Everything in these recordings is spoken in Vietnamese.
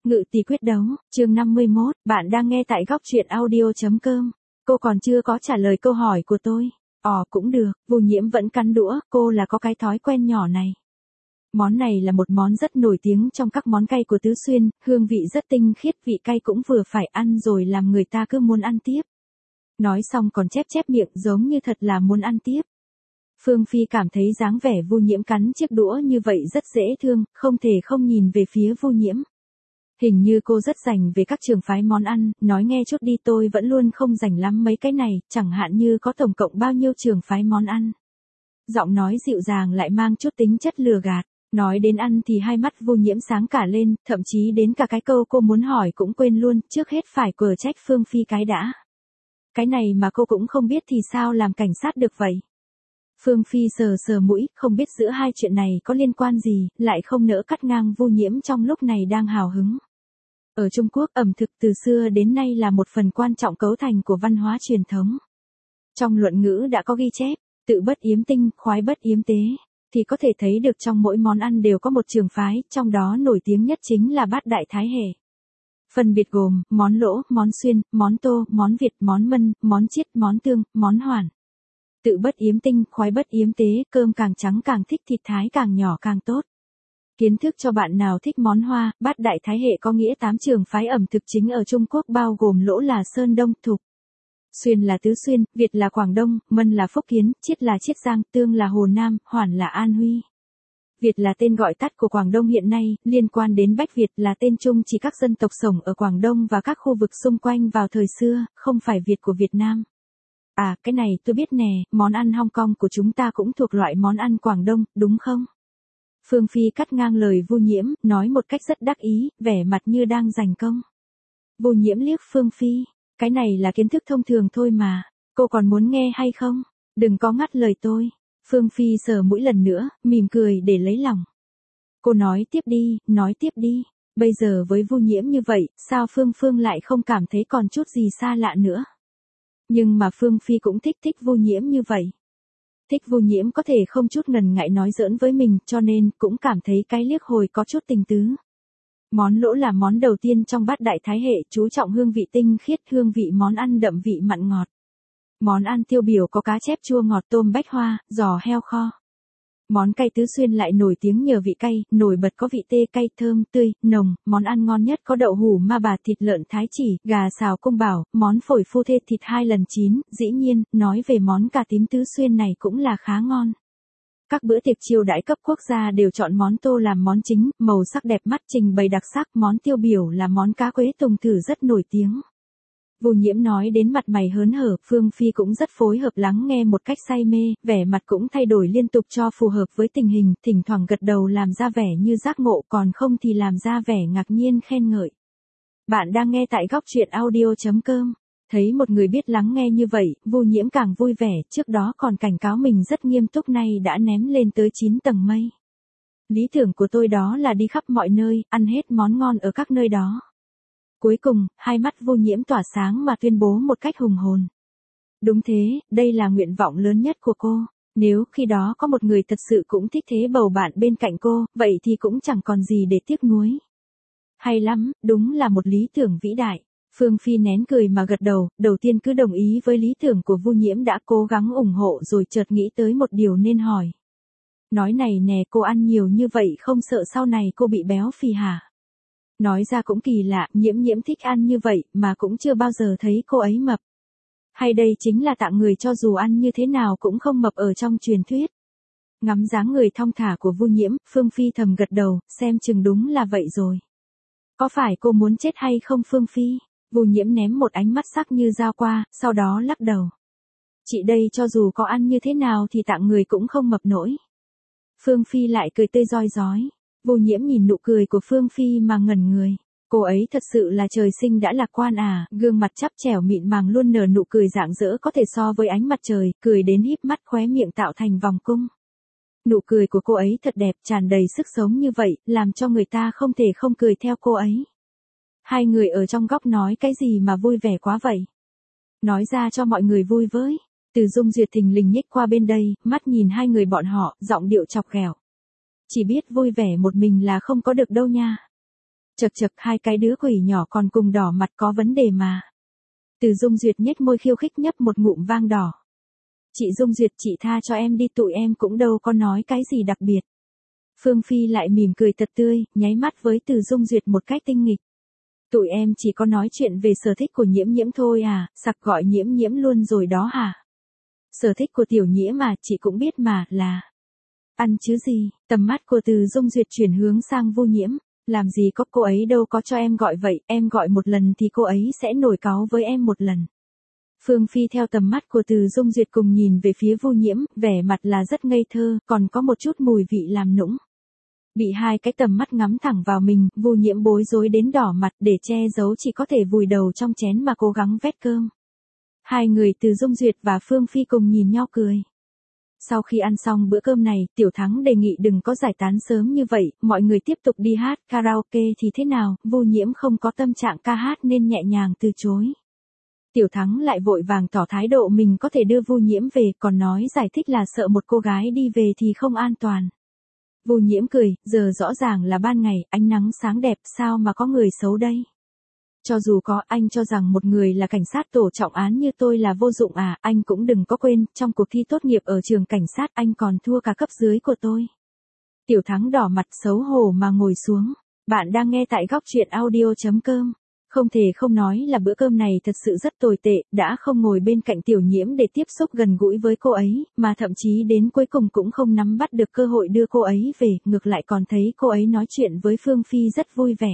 Ngự tỷ quyết đấu, chương 51, bạn đang nghe tại góc truyện audio.com. Cô còn chưa có trả lời câu hỏi của tôi. Cũng được, Vu Nhiễm vẫn cắn đũa, cô là có cái thói quen nhỏ này. Món này là một món rất nổi tiếng trong các món cay của Tứ Xuyên, hương vị rất tinh khiết, vị cay cũng vừa phải ăn rồi làm người ta cứ muốn ăn tiếp. Nói xong còn chép chép miệng giống như thật là muốn ăn tiếp. Phương Phi cảm thấy dáng vẻ Vu Nhiễm cắn chiếc đũa như vậy rất dễ thương, không thể không nhìn về phía Vu Nhiễm. Hình như cô rất rành về các trường phái món ăn, nói nghe chút đi, tôi vẫn luôn không rành lắm mấy cái này, chẳng hạn như có tổng cộng bao nhiêu trường phái món ăn. Giọng nói dịu dàng lại mang chút tính chất lừa gạt, nói đến ăn thì hai mắt Vu Nhiễm sáng cả lên, thậm chí đến cả cái câu cô muốn hỏi cũng quên luôn, trước hết phải quở trách Phương Phi cái đã. Cái này mà cô cũng không biết thì sao làm cảnh sát được vậy? Phương Phi sờ sờ mũi, không biết giữa hai chuyện này có liên quan gì, lại không nỡ cắt ngang Vu Nhiễm trong lúc này đang hào hứng. Ở Trung Quốc, ẩm thực từ xưa đến nay là một phần quan trọng cấu thành của văn hóa truyền thống. Trong luận ngữ đã có ghi chép, tự bất yếm tinh, khoái bất yếm tế, thì có thể thấy được trong mỗi món ăn đều có một trường phái, trong đó nổi tiếng nhất chính là bát đại thái hệ. Phân biệt gồm, món lỗ, món xuyên, món tô, món Việt, món mân, món chiết, món tương, món hoàn. Tự bất yếm tinh, khoái bất yếm tế, cơm càng trắng càng thích, thịt thái càng nhỏ càng tốt. Kiến thức cho bạn nào thích món Hoa, bát đại thái hệ có nghĩa 8 trường phái ẩm thực chính ở Trung Quốc, bao gồm lỗ là Sơn Đông, Thục. Xuyên là Tứ Xuyên, Việt là Quảng Đông, Mân là Phúc Kiến, Chiết là Chiết Giang, Tương là Hồ Nam, Hoàn là An Huy. Việt là tên gọi tắt của Quảng Đông hiện nay, liên quan đến Bách Việt là tên chung chỉ các dân tộc sống ở Quảng Đông và các khu vực xung quanh vào thời xưa, không phải Việt của Việt Nam. Cái này tôi biết nè, món ăn Hong Kong của chúng ta cũng thuộc loại món ăn Quảng Đông, đúng không? Phương Phi cắt ngang lời Vu Nhiễm, nói một cách rất đắc ý, vẻ mặt như đang giành công. Vu Nhiễm liếc Phương Phi, cái này là kiến thức thông thường thôi mà, cô còn muốn nghe hay không? Đừng có ngắt lời tôi. Phương Phi sờ mũi lần nữa, mỉm cười để lấy lòng. Cô nói tiếp đi, bây giờ với Vu Nhiễm như vậy, sao Phương lại không cảm thấy còn chút gì xa lạ nữa? Nhưng mà Phương Phi cũng thích Vu Nhiễm như vậy. Thích Vu Nhiễm có thể không chút ngần ngại nói giỡn với mình, cho nên cũng cảm thấy cái liếc hồi có chút tình tứ. Món lỗ là món đầu tiên trong bát đại thái hệ, chú trọng hương vị tinh khiết, hương vị món ăn đậm vị mặn ngọt. Món ăn tiêu biểu có cá chép chua ngọt, tôm bách hoa, giò heo kho. Món cay Tứ Xuyên lại nổi tiếng nhờ vị cay, nổi bật có vị tê cay thơm, tươi, nồng, món ăn ngon nhất có đậu hủ ma bà, thịt lợn thái chỉ, gà xào cung bảo, món phổi phu thê thịt 2 lần chín, dĩ nhiên, nói về món cà tím Tứ Xuyên này cũng là khá ngon. Các bữa tiệc chiêu đãi cấp quốc gia đều chọn món tô làm món chính, màu sắc đẹp mắt, trình bày đặc sắc, món tiêu biểu là món cá quế tùng thử rất nổi tiếng. Vu Nhiễm nói đến mặt mày hớn hở, Phương Phi cũng rất phối hợp lắng nghe một cách say mê, vẻ mặt cũng thay đổi liên tục cho phù hợp với tình hình, thỉnh thoảng gật đầu làm ra vẻ như giác ngộ, còn không thì làm ra vẻ ngạc nhiên khen ngợi. Bạn đang nghe tại góc truyện audio.com. Thấy một người biết lắng nghe như vậy, Vu Nhiễm càng vui vẻ, trước đó còn cảnh cáo mình rất nghiêm túc, nay đã ném lên tới 9 tầng mây. Lý tưởng của tôi đó là đi khắp mọi nơi, ăn hết món ngon ở các nơi đó. Cuối cùng, hai mắt Vu Nhiễm tỏa sáng mà tuyên bố một cách hùng hồn. Đúng thế, đây là nguyện vọng lớn nhất của cô. Nếu khi đó có một người thật sự cũng thích thế bầu bạn bên cạnh cô, vậy thì cũng chẳng còn gì để tiếc nuối. Hay lắm, đúng là một lý tưởng vĩ đại. Phương Phi nén cười mà gật đầu, đầu tiên cứ đồng ý với lý tưởng của Vu Nhiễm, đã cố gắng ủng hộ rồi chợt nghĩ tới một điều nên hỏi. Nói này nè, cô ăn nhiều như vậy không sợ sau này cô bị béo phì hả? Nói ra cũng kỳ lạ, Nhiễm thích ăn như vậy mà cũng chưa bao giờ thấy cô ấy mập. Hay đây chính là tạng người cho dù ăn như thế nào cũng không mập ở trong truyền thuyết. Ngắm dáng người thong thả của Vu Nhiễm, Phương Phi thầm gật đầu, xem chừng đúng là vậy rồi. Có phải cô muốn chết hay không Phương Phi? Vu Nhiễm ném một ánh mắt sắc như dao qua, sau đó lắc đầu. Chị đây cho dù có ăn như thế nào thì tạng người cũng không mập nổi. Phương Phi lại cười tươi rói rói. Vu Nhiễm nhìn nụ cười của Phương Phi mà ngẩn người. Cô ấy thật sự là trời sinh đã lạc quan à, gương mặt chắp chẻo mịn màng luôn nở nụ cười rạng rỡ có thể so với ánh mặt trời, cười đến híp mắt, khóe miệng tạo thành vòng cung. Nụ cười của cô ấy thật đẹp, tràn đầy sức sống như vậy, làm cho người ta không thể không cười theo cô ấy. Hai người ở trong góc nói cái gì mà vui vẻ quá vậy? Nói ra cho mọi người vui với. Từ Dung Duyệt thình lình nhích qua bên đây, mắt nhìn hai người bọn họ, giọng điệu chọc ghẹo. Chỉ biết vui vẻ một mình là không có được đâu nha. Chậc chậc, hai cái đứa quỷ nhỏ còn cùng đỏ mặt có vấn đề mà. Từ Dung Duyệt nhếch môi khiêu khích nhấp một ngụm vang đỏ. Chị Dung Duyệt, chị tha cho em đi, tụi em cũng đâu có nói cái gì đặc biệt. Phương Phi lại mỉm cười thật tươi, nháy mắt với Từ Dung Duyệt một cách tinh nghịch. Tụi em chỉ có nói chuyện về sở thích của Nhiễm Nhiễm thôi à, sặc gọi Nhiễm Nhiễm luôn rồi đó hả? Sở thích của tiểu Nhiễm mà, chị cũng biết mà, là ăn chứ gì. Tầm mắt của Từ Dung Duyệt chuyển hướng sang Vu Nhiễm. Làm gì có, cô ấy đâu có cho em gọi vậy, em gọi một lần thì cô ấy sẽ nổi cáu với em một lần. Phương Phi theo tầm mắt của Từ Dung Duyệt cùng nhìn về phía Vu Nhiễm, vẻ mặt là rất ngây thơ, còn có một chút mùi vị làm nũng. Bị hai cái tầm mắt ngắm thẳng vào mình, Vu Nhiễm bối rối đến đỏ mặt, để che giấu chỉ có thể vùi đầu trong chén mà cố gắng vét cơm. Hai người Từ Dung Duyệt và Phương Phi cùng nhìn nhau cười. Sau khi ăn xong bữa cơm này, Tiểu Thắng đề nghị đừng có giải tán sớm như vậy, mọi người tiếp tục đi hát karaoke thì thế nào, Vu Nhiễm không có tâm trạng ca hát nên nhẹ nhàng từ chối. Tiểu Thắng lại vội vàng tỏ thái độ mình có thể đưa Vu Nhiễm về, còn nói giải thích là sợ một cô gái đi về thì không an toàn. Vu Nhiễm cười, giờ rõ ràng là ban ngày, ánh nắng sáng đẹp, sao mà có người xấu đây? Cho dù có, anh cho rằng một người là cảnh sát tổ trọng án như tôi là vô dụng à, anh cũng đừng có quên, trong cuộc thi tốt nghiệp ở trường cảnh sát anh còn thua cả cấp dưới của tôi. Tiểu Thắng đỏ mặt xấu hổ mà ngồi xuống. Bạn đang nghe tại góc truyện audio.com. Không thể không nói là bữa cơm này thật sự rất tồi tệ, đã không ngồi bên cạnh Tiểu Nhiễm để tiếp xúc gần gũi với cô ấy, mà thậm chí đến cuối cùng cũng không nắm bắt được cơ hội đưa cô ấy về, ngược lại còn thấy cô ấy nói chuyện với Phương Phi rất vui vẻ.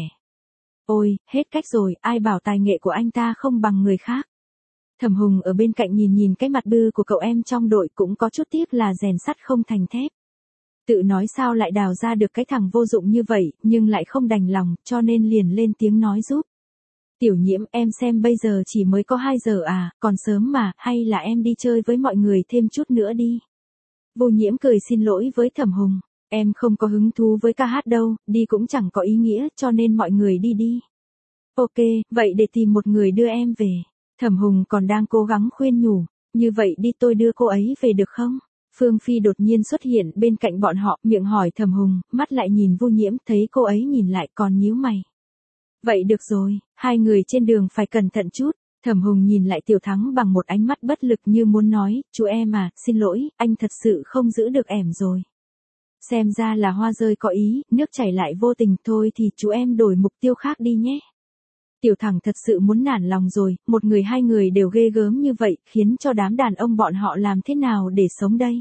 Ôi, hết cách rồi, ai bảo tài nghệ của anh ta không bằng người khác. Thẩm Hùng ở bên cạnh nhìn nhìn cái mặt bư của cậu em trong đội cũng có chút tiếc là rèn sắt không thành thép. Tự nói sao lại đào ra được cái thằng vô dụng như vậy, nhưng lại không đành lòng, cho nên liền lên tiếng nói giúp. Tiểu Nhiễm, em xem bây giờ chỉ mới có 2 giờ à, còn sớm mà, hay là em đi chơi với mọi người thêm chút nữa đi. Vu Nhiễm cười xin lỗi với Thẩm Hùng. Em không có hứng thú với ca hát đâu, đi cũng chẳng có ý nghĩa, cho nên mọi người đi đi. Ok, vậy để tìm một người đưa em về. Thẩm Hùng còn đang cố gắng khuyên nhủ. Như vậy đi, tôi đưa cô ấy về được không? Phương Phi đột nhiên xuất hiện bên cạnh bọn họ, miệng hỏi Thẩm Hùng, mắt lại nhìn Vu Nhiễm, thấy cô ấy nhìn lại còn nhíu mày. Vậy được rồi, hai người trên đường phải cẩn thận chút. Thẩm Hùng nhìn lại Tiểu Thắng bằng một ánh mắt bất lực như muốn nói, chú em à, xin lỗi, anh thật sự không giữ được ẻm rồi. Xem ra là hoa rơi có ý, nước chảy lại vô tình, thôi thì chú em đổi mục tiêu khác đi nhé. Tiểu Thắng thật sự muốn nản lòng rồi, một người hai người đều ghê gớm như vậy, khiến cho đám đàn ông bọn họ làm thế nào để sống đây.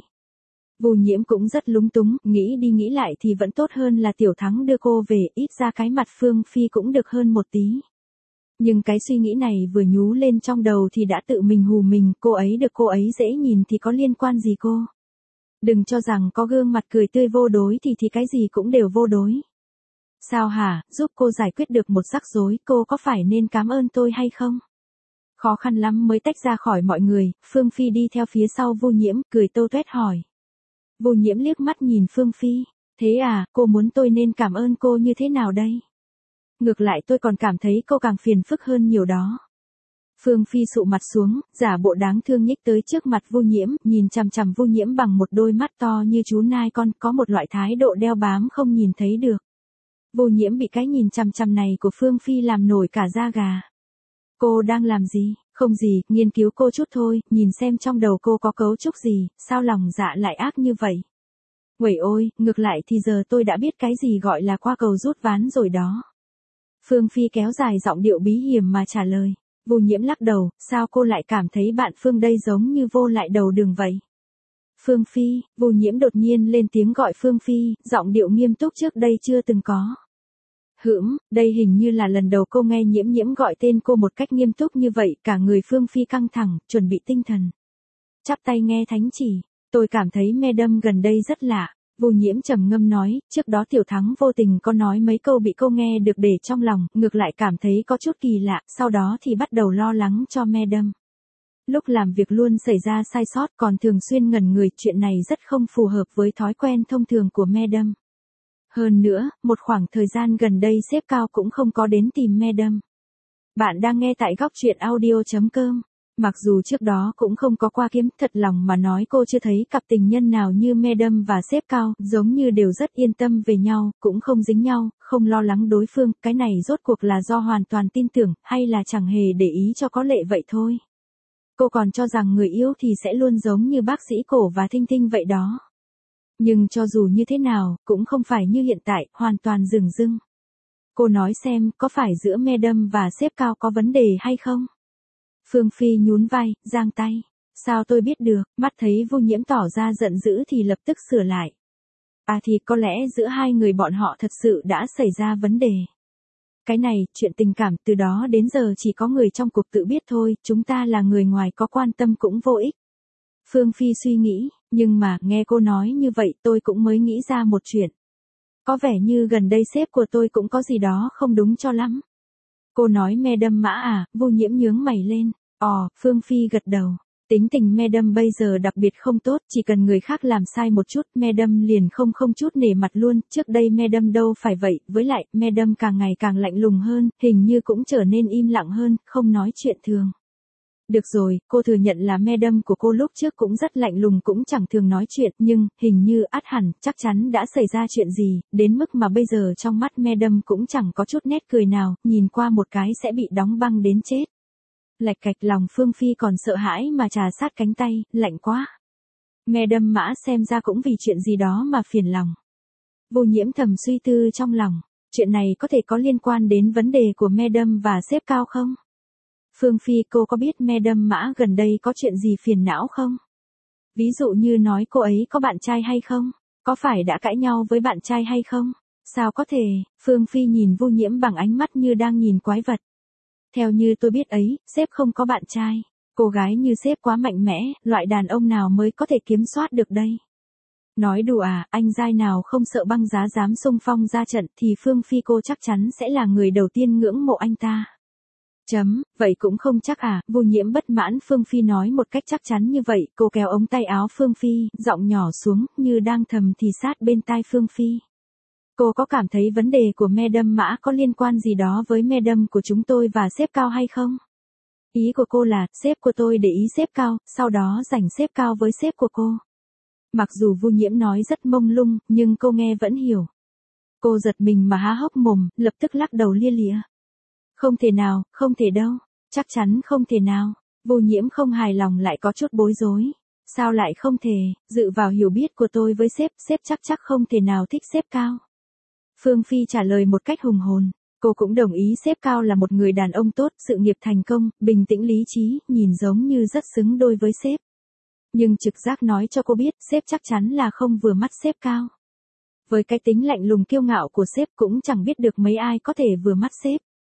Vu Nhiễm cũng rất lúng túng, nghĩ đi nghĩ lại thì vẫn tốt hơn là Tiểu Thắng đưa cô về, ít ra cái mặt Phương Phi cũng được hơn một tí. Nhưng cái suy nghĩ này vừa nhú lên trong đầu thì đã tự mình hù mình, cô ấy được cô ấy dễ nhìn thì có liên quan gì cô. Đừng cho rằng có gương mặt cười tươi vô đối thì cái gì cũng đều vô đối. Sao hả, giúp cô giải quyết được một rắc rối, cô có phải nên cảm ơn tôi hay không? Khó khăn lắm mới tách ra khỏi mọi người, Phương Phi đi theo phía sau Vu Nhiễm, cười tô toét hỏi. Vu Nhiễm liếc mắt nhìn Phương Phi, thế à, cô muốn tôi nên cảm ơn cô như thế nào đây? Ngược lại tôi còn cảm thấy cô càng phiền phức hơn nhiều đó. Phương Phi sụ mặt xuống, giả bộ đáng thương nhích tới trước mặt Vu Nhiễm, nhìn chằm chằm Vu Nhiễm bằng một đôi mắt to như chú nai con, có một loại thái độ đeo bám không nhìn thấy được. Vu Nhiễm bị cái nhìn chằm chằm này của Phương Phi làm nổi cả da gà. Cô đang làm gì? Không gì, nghiên cứu cô chút thôi, nhìn xem trong đầu cô có cấu trúc gì, sao lòng dạ lại ác như vậy? Uầy ôi, ngược lại thì giờ tôi đã biết cái gì gọi là qua cầu rút ván rồi đó. Phương Phi kéo dài giọng điệu bí hiểm mà trả lời. Vu Nhiễm lắc đầu, sao cô lại cảm thấy bạn Phương đây giống như vô lại đầu đường vậy? Phương Phi, Vu Nhiễm đột nhiên lên tiếng gọi Phương Phi, giọng điệu nghiêm túc trước đây chưa từng có. Đây hình như là lần đầu cô nghe Nhiễm Nhiễm gọi tên cô một cách nghiêm túc như vậy, cả người Phương Phi căng thẳng, chuẩn bị tinh thần. Chắp tay nghe thánh chỉ, tôi cảm thấy Madam gần đây rất lạ. Vu Nhiễm trầm ngâm nói, trước đó Tiểu Thắng vô tình có nói mấy câu bị cô nghe được để trong lòng, ngược lại cảm thấy có chút kỳ lạ, sau đó thì bắt đầu lo lắng cho Madam. Lúc làm việc luôn xảy ra sai sót, còn thường xuyên ngẩn người, chuyện này rất không phù hợp với thói quen thông thường của Madam. Hơn nữa, một khoảng thời gian gần đây sếp cao cũng không có đến tìm Madam. Bạn đang nghe tại góc truyện audio.com. Mặc dù trước đó cũng không có qua kiếm, thật lòng mà nói cô chưa thấy cặp tình nhân nào như Madam và sếp Cao, giống như đều rất yên tâm về nhau, cũng không dính nhau, không lo lắng đối phương, cái này rốt cuộc là do hoàn toàn tin tưởng, hay là chẳng hề để ý cho có lệ vậy thôi. Cô còn cho rằng người yêu thì sẽ luôn giống như bác sĩ Cổ và Thinh Thinh vậy đó. Nhưng cho dù như thế nào, cũng không phải như hiện tại, hoàn toàn dửng dưng. Cô nói xem, có phải giữa Madam và sếp Cao có vấn đề hay không? Phương Phi nhún vai, giang tay. Sao tôi biết được, mắt thấy Vô Nhiễm tỏ ra giận dữ thì lập tức sửa lại. À thì có lẽ giữa hai người bọn họ thật sự đã xảy ra vấn đề. Cái này, chuyện tình cảm từ đó đến giờ chỉ có người trong cuộc tự biết thôi, chúng ta là người ngoài có quan tâm cũng vô ích. Phương Phi suy nghĩ, nhưng mà nghe cô nói như vậy tôi cũng mới nghĩ ra một chuyện. Có vẻ như gần đây sếp của tôi cũng có gì đó không đúng cho lắm. Cô nói Madam Mã à, Vô Nhiễm nhướng mày lên. Phương Phi gật đầu. Tính tình Madam bây giờ đặc biệt không tốt, chỉ cần người khác làm sai một chút, Madam liền không chút nể mặt luôn, trước đây Madam đâu phải vậy, với lại, Madam càng ngày càng lạnh lùng hơn, hình như cũng trở nên im lặng hơn, không nói chuyện thường. Được rồi, cô thừa nhận là Madam của cô lúc trước cũng rất lạnh lùng cũng chẳng thường nói chuyện, nhưng, hình như ắt hẳn, chắc chắn đã xảy ra chuyện gì, đến mức mà bây giờ trong mắt Madam cũng chẳng có chút nét cười nào, nhìn qua một cái sẽ bị đóng băng đến chết. Lạch cạch lòng Phương Phi còn sợ hãi mà trà sát cánh tay, lạnh quá. Madam Mã xem ra cũng vì chuyện gì đó mà phiền lòng. Vô Nhiễm thầm suy tư trong lòng, chuyện này có thể có liên quan đến vấn đề của Madam và sếp Cao không? Phương Phi cô có biết Madam Mã gần đây có chuyện gì phiền não không? Ví dụ như nói cô ấy có bạn trai hay không? Có phải đã cãi nhau với bạn trai hay không? Sao có thể? Phương Phi nhìn Vô Nhiễm bằng ánh mắt như đang nhìn quái vật. Theo như tôi biết ấy, sếp không có bạn trai. Cô gái như sếp quá mạnh mẽ, loại đàn ông nào mới có thể kiểm soát được đây? Nói đùa à, anh giai nào không sợ băng giá dám xung phong ra trận thì Phương Phi cô chắc chắn sẽ là người đầu tiên ngưỡng mộ anh ta. Vậy cũng không chắc à, Vô Nhiễm bất mãn Phương Phi nói một cách chắc chắn như vậy, cô kéo ống tay áo Phương Phi, giọng nhỏ xuống, như đang thầm thì sát bên tai Phương Phi. Cô có cảm thấy vấn đề của Madam Mã có liên quan gì đó với Madam của chúng tôi và sếp Cao hay không? Ý của cô là, sếp của tôi để ý sếp Cao, sau đó giành sếp Cao với sếp của cô. Mặc dù Vô Nhiễm nói rất mông lung, nhưng cô nghe vẫn hiểu. Cô giật mình mà há hốc mồm, lập tức lắc đầu lia lịa. Không thể nào, không thể đâu, chắc chắn không thể nào. Vô Nhiễm không hài lòng lại có chút bối rối. Sao lại không thể, dựa vào hiểu biết của tôi với sếp chắc không thể nào thích sếp Cao. Phương Phi trả lời một cách hùng hồn. Cô cũng đồng ý sếp Cao là một người đàn ông tốt, sự nghiệp thành công, bình tĩnh lý trí, nhìn giống như rất xứng đôi với sếp. Nhưng trực giác nói cho cô biết sếp chắc chắn là không vừa mắt sếp Cao. Với cái tính lạnh lùng kiêu ngạo của sếp cũng chẳng biết được mấy ai có thể vừa mắt sếp.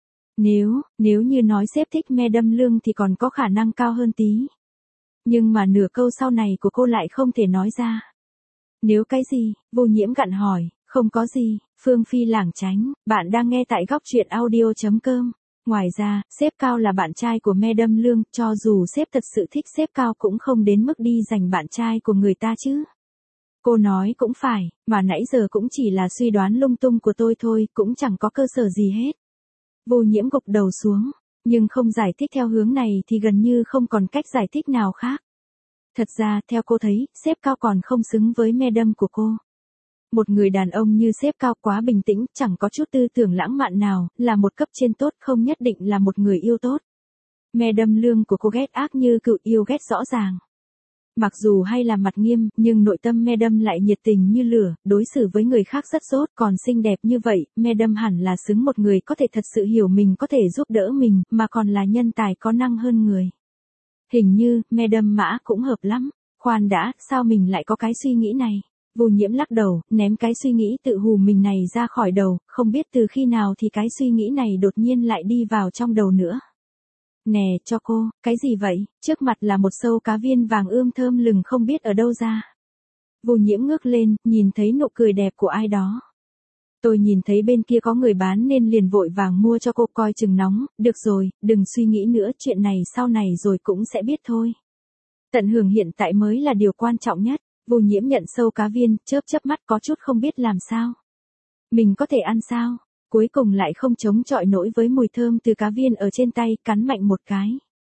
Nếu như nói sếp thích Madam Lương thì còn có khả năng cao hơn tí. Nhưng mà nửa câu sau này của cô lại không thể nói ra. Nếu cái gì? Vô Nhiễm gặn hỏi. Không có gì, Phương Phi lảng tránh, bạn đang nghe tại góc truyện audio.com. Ngoài ra, sếp Cao là bạn trai của Madam Lương, cho dù sếp thật sự thích sếp Cao cũng không đến mức đi giành bạn trai của người ta chứ. Cô nói cũng phải, mà nãy giờ cũng chỉ là suy đoán lung tung của tôi thôi, cũng chẳng có cơ sở gì hết. Vô Nhiễm gục đầu xuống, nhưng không giải thích theo hướng này thì gần như không còn cách giải thích nào khác. Thật ra, theo cô thấy, sếp Cao còn không xứng với Madam của cô. Một người đàn ông như sếp Cao quá bình tĩnh, chẳng có chút tư tưởng lãng mạn nào, là một cấp trên tốt không nhất định là một người yêu tốt. Madam Lương của cô ghét ác như cựu yêu ghét rõ ràng. Mặc dù hay là mặt nghiêm, nhưng nội tâm Madam lại nhiệt tình như lửa, đối xử với người khác rất tốt, còn xinh đẹp như vậy, Madam hẳn là xứng một người có thể thật sự hiểu mình, có thể giúp đỡ mình, mà còn là nhân tài có năng hơn người. Hình như, Madam Mã cũng hợp lắm. Khoan đã, sao mình lại có cái suy nghĩ này? Vô Nhiễm lắc đầu, ném cái suy nghĩ tự hù mình này ra khỏi đầu, không biết từ khi nào thì cái suy nghĩ này đột nhiên lại đi vào trong đầu nữa. Nè, cho cô, cái gì vậy? Trước mặt là một sâu cá viên vàng ươm thơm lừng không biết ở đâu ra. Vô Nhiễm ngước lên, nhìn thấy nụ cười đẹp của ai đó. Tôi nhìn thấy bên kia có người bán nên liền vội vàng mua cho cô coi chừng nóng, được rồi, đừng suy nghĩ nữa, chuyện này sau này rồi cũng sẽ biết thôi. Tận hưởng hiện tại mới là điều quan trọng nhất. Vô Nhiễm nhận sâu cá viên, chớp mắt có chút không biết làm sao. Mình có thể ăn sao? Cuối cùng lại không chống chọi nổi với mùi thơm từ cá viên ở trên tay, cắn mạnh một cái.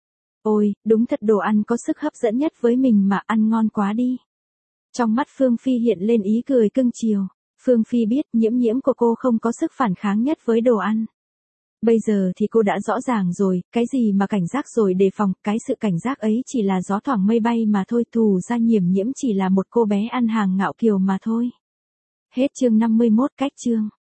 Ôi, đúng thật đồ ăn có sức hấp dẫn nhất với mình mà, ăn ngon quá đi. Trong mắt Phương Phi hiện lên ý cười cưng chiều. Phương Phi biết Nhiễm Nhiễm của cô không có sức phản kháng nhất với đồ ăn. Bây giờ thì cô đã rõ ràng rồi, cái gì mà cảnh giác rồi đề phòng, cái sự cảnh giác ấy chỉ là gió thoảng mây bay mà thôi, thù ra Nhiễm Nhiễm chỉ là một cô bé ăn hàng ngạo kiều mà thôi. Hết chương 51 cách chương.